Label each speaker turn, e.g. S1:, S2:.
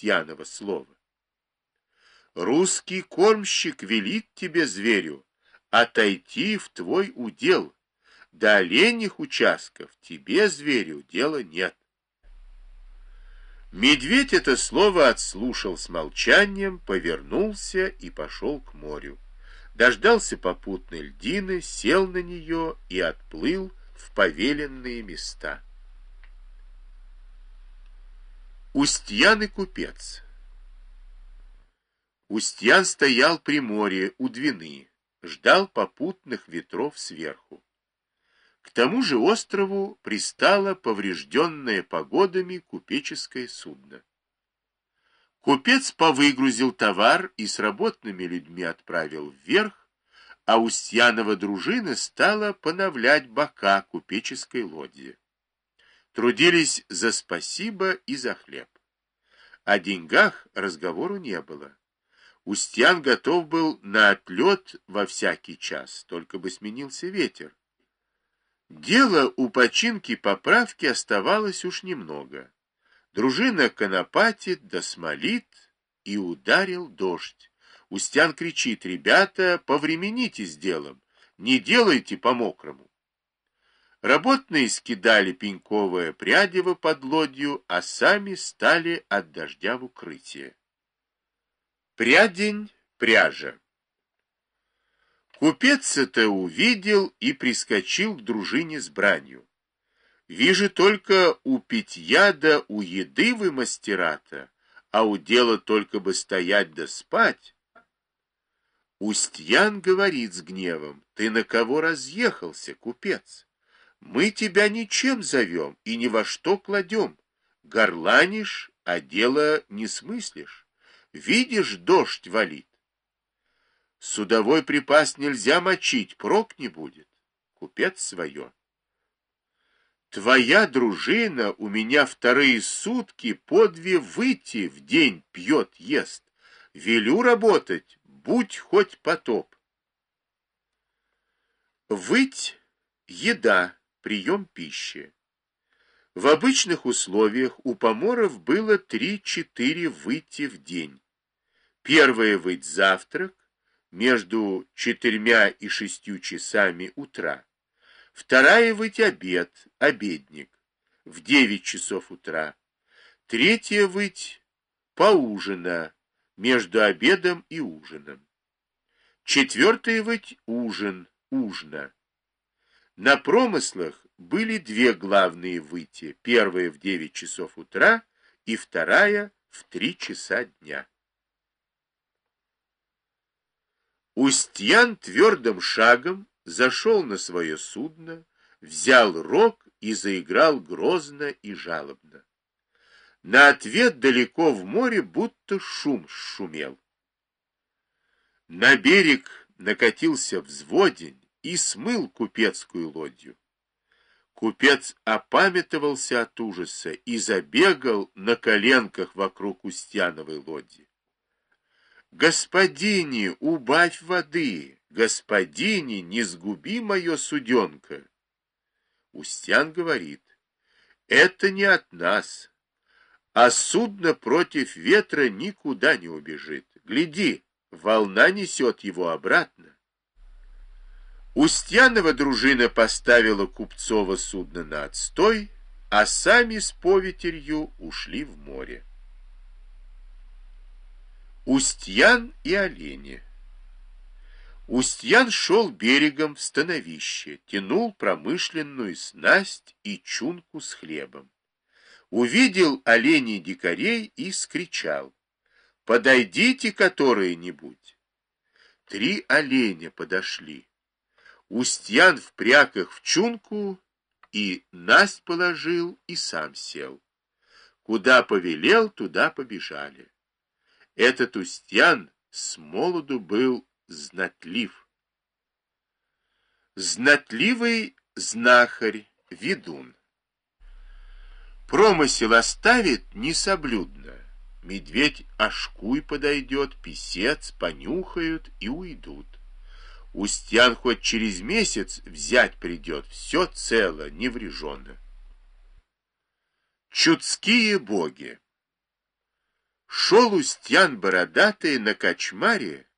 S1: Устьянова слово. Русский кормщик велит тебе, зверю, отойти в твой удел. До оленьих участков тебе, зверю, дела нет. Медведь это слово отслушал с молчанием, повернулся и пошел к морю. Дождался попутной льдины, сел на нее и отплыл в повеленные места. Устьян и купец. Устьян стоял при море у Двины, ждал попутных ветров сверху. К тому же острову пристало поврежденное погодами купеческое судно. Купец повыгрузил товар и с работными людьми отправил вверх, а Устьянова дружина стала поновлять бока купеческой лодьи. Трудились за спасибо и за хлеб. О деньгах разговору не было. Устьян готов был на отлет во всякий час, только бы сменился ветер. Дело у починки поправки оставалось уж немного. Дружина конопатит да смолит, и ударил дождь. Устьян кричит: ребята, повремените с делом, не делайте по-мокрому. Работные скидали пеньковое прядево под лодью, а сами стали от дождя в укрытие. Прядень, пряжа. Купец это увидел и прискочил к дружине с бранью. Вижу только у питья да у еды вы мастера-то, а у дела только бы стоять да спать. Устьян говорит с гневом: ты на кого разъехался, купец? Мы тебя ничем зовем и ни во что кладем. Горланишь, а дело не смыслишь. Видишь, дождь валит. Судовой припас нельзя мочить, прок не будет. Купец свое. Твоя дружина у меня вторые сутки по 2 выти в день пьет, ест. Велю работать, будь хоть потоп. Выть — еда, прием пищи. В обычных условиях у поморов было 3-4 выти в день. Первая выть — завтрак, между 4 и 6 часами утра. Вторая выть — обед, обедник, в 9 часов утра. Третья выть — поужина, между обедом и ужином. Четвертая выть — ужин, ужина. На промыслах были 2 главные выти, первая в 9 часов утра и вторая в 3 часа дня. Устьян твердым шагом зашел на свое судно, взял рог и заиграл грозно и жалобно. На ответ далеко в море будто шум шумел. На берег накатился взводень и смыл купецкую лодью. Купец опамятовался от ужаса и забегал на коленках вокруг Устьяновой лодьи. «Господине, убавь воды! Господине, не сгуби мое суденка!» Устьян говорит: «Это не от нас, а судно против ветра никуда не убежит. Гляди, волна несет его обратно». Устьянова дружина поставила купцово судно на отстой, а сами с поветерью ушли в море. Устьян и олени. Устьян шел берегом в становище, тянул промышленную снасть и чунку с хлебом. Увидел оленей дикарей и скричал: «Подойдите которые-нибудь!» 3 оленя подошли. Устьян впряг их в чунку и насть положил и сам сел. Куда повелел, туда побежали. Этот Устьян с молоду был знатлив. Знатливый знахарь, ведун. Промысел оставит несоблюдно. Медведь ошкуй подойдет, писец понюхают и уйдут. Устьян хоть через месяц взять придет, все цело, невреженно. Чудские боги. Шел Устьян бородатый на кочмаре,